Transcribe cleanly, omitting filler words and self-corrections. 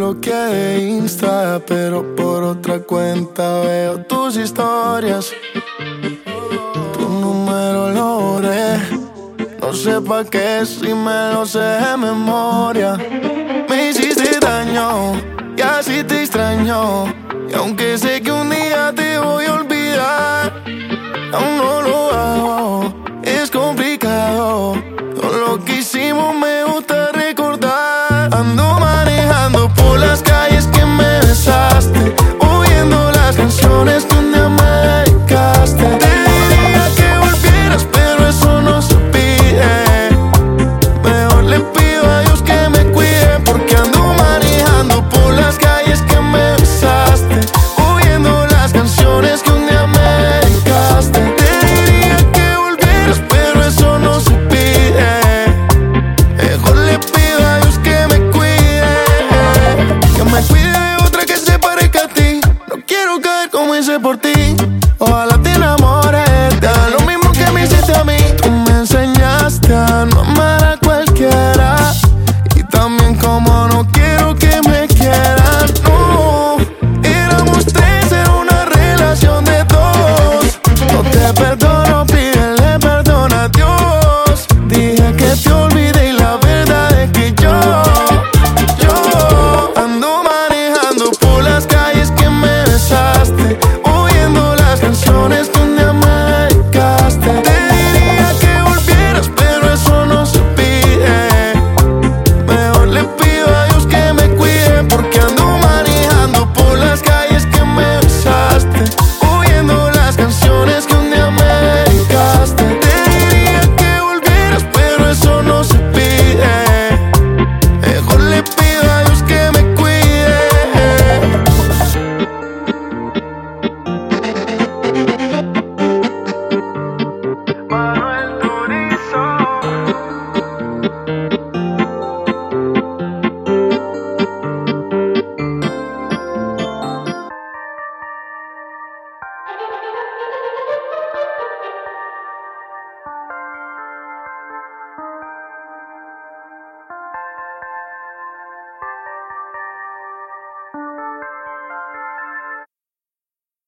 bloqueé de Insta, pero por otra cuenta veo tus historias. Tu número lo borré, no sé pa' qué si me lo sé de memoria. Me hiciste daño y así te extraño, y aunque sé que un día te voy a olvidar,